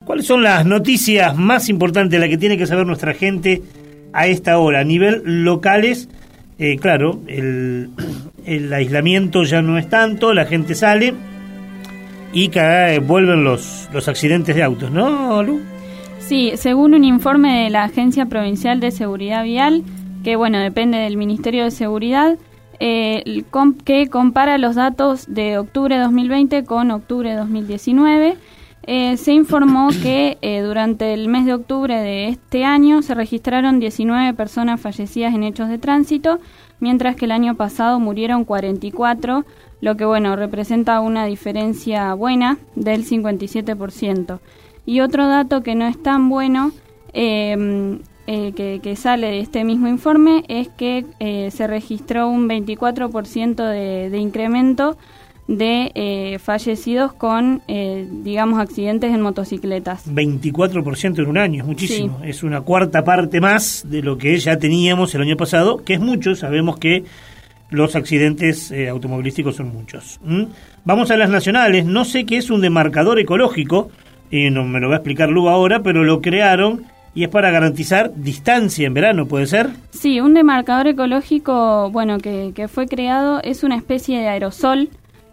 ¿Cuáles son las noticias más importantes, las que tiene que saber nuestra gente a esta hora? A nivel locales, claro, el aislamiento ya no es tanto, la gente sale y vuelven los accidentes de autos, ¿no, Lu? Sí, según un informe de la Agencia Provincial de Seguridad Vial, que bueno, depende del Ministerio de Seguridad, que compara los datos de octubre de 2020 con octubre de 2019, se informó que durante el mes de octubre de este año se registraron 19 personas fallecidas en hechos de tránsito, mientras que el año pasado murieron 44, lo que bueno, representa una diferencia buena del 57%. Y otro dato que no es tan bueno, que sale de este mismo informe, es que se registró un 24% de incremento de fallecidos con, digamos, accidentes en motocicletas. 24% en un año, es muchísimo. Sí. Es una cuarta parte más de lo que ya teníamos el año pasado, que es mucho. Sabemos que los accidentes automovilísticos son muchos. Vamos a las nacionales. No sé qué es un demarcador ecológico, y no me lo va a explicar Lu ahora, pero lo crearon y es para garantizar distancia en verano, ¿puede ser? Sí, un demarcador ecológico, bueno, que fue creado, es una especie de aerosol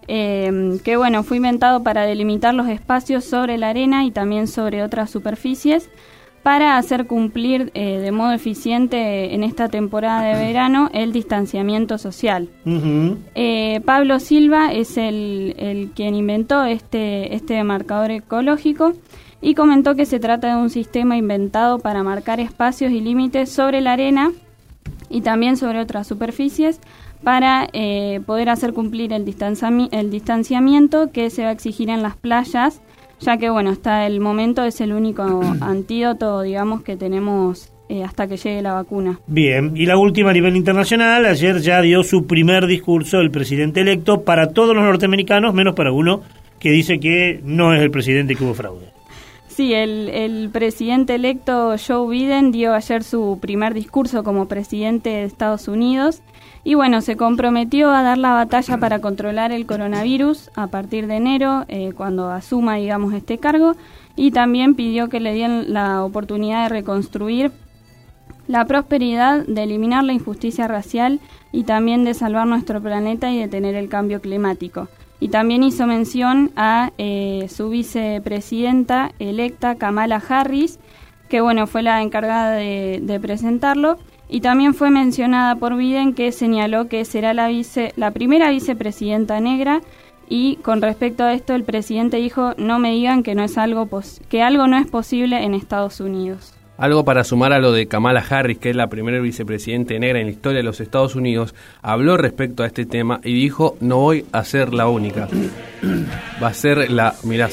que, bueno, fue inventado para delimitar los espacios sobre la arena y también sobre otras superficies para hacer cumplir de modo eficiente en esta temporada de verano el distanciamiento social. Uh-huh. Pablo Silva es el quien inventó este demarcador ecológico y comentó que se trata de un sistema inventado para marcar espacios y límites sobre la arena y también sobre otras superficies para poder hacer cumplir el distanciamiento que se va a exigir en las playas, ya que, bueno, hasta el momento es el único antídoto, digamos, que tenemos hasta que llegue la vacuna. Bien, y la última a nivel internacional, ayer ya dio su primer discurso el presidente electo para todos los norteamericanos, menos para uno que dice que no es el presidente, que hubo fraude. Sí, el presidente electo Joe Biden dio ayer su primer discurso como presidente de Estados Unidos y bueno, se comprometió a dar la batalla para controlar el coronavirus a partir de enero, cuando asuma, digamos, este cargo, y también pidió que le dieran la oportunidad de reconstruir la prosperidad, de eliminar la injusticia racial y también de salvar nuestro planeta y detener el cambio climático. Y también hizo mención a su vicepresidenta electa, Kamala Harris, que bueno, fue la encargada de presentarlo, y también fue mencionada por Biden, que señaló que será la primera vicepresidenta negra, y con respecto a esto el presidente dijo: no me digan que algo no es posible en Estados Unidos. Algo para sumar a lo de Kamala Harris, que es la primera vicepresidente negra en la historia de los Estados Unidos, habló respecto a este tema y dijo: no voy a ser la única, va a ser la... Mirá,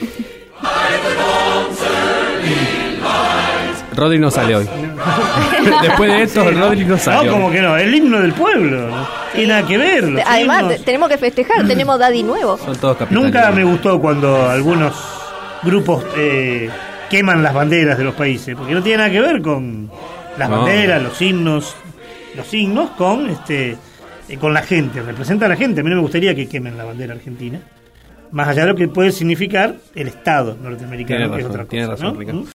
Rodri no sale hoy. Después de esto, Rodri no sale. No, como que no, el himno del pueblo, ¿no? Tiene nada que ver. Además, tenemos que festejar, tenemos Daddy nuevo. Son todos capitalinos. Nunca me gustó cuando algunos grupos queman las banderas de los países, porque no tiene nada que ver con las banderas, los signos con la gente, representa a la gente. A mí no me gustaría que quemen la bandera argentina, más allá de lo que puede significar el Estado norteamericano, que es otra cosa, tiene razón, ¿no? Ricardo.